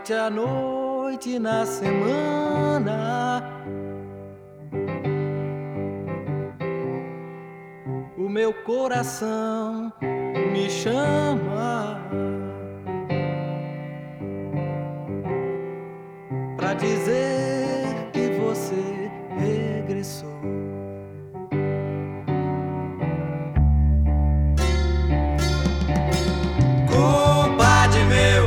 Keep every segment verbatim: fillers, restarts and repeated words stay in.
noite a noite na semana. O meu coração me chama pra dizer que você regressou. Compadre meu,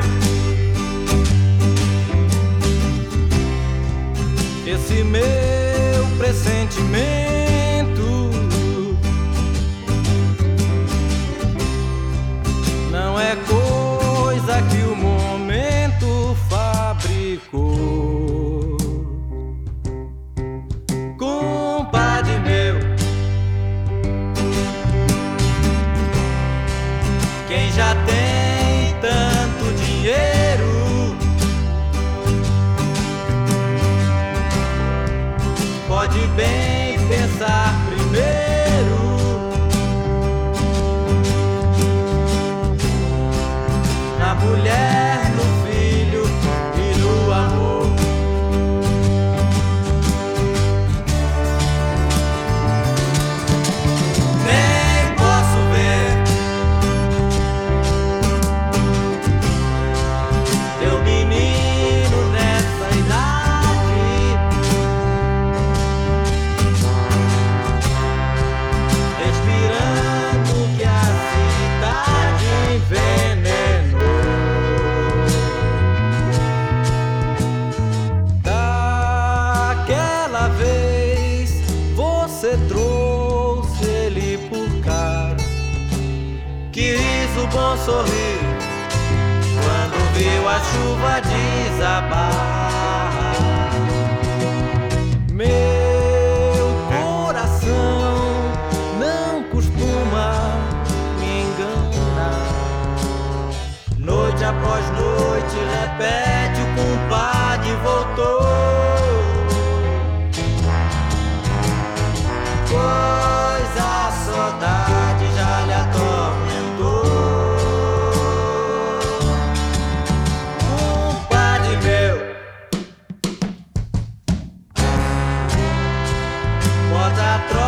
esse meu pressentimento não é coisa que o momento fabricou. Compadre meu, quem já tem tanto dinheiro pode bem pensar primeiro na mulher, no filho e no amor. Nem posso ver teu menino nessa idade respirando que a cidade envenenou. Daquela vez você trouxe ele por cá, quis o bom sorrir quando viu a chuva desabar. Meu coração não costuma me enganar. Noite após noite repete o compadre voltou. Pois a saudade já lhe atormentou. Compadre meu, bota a troca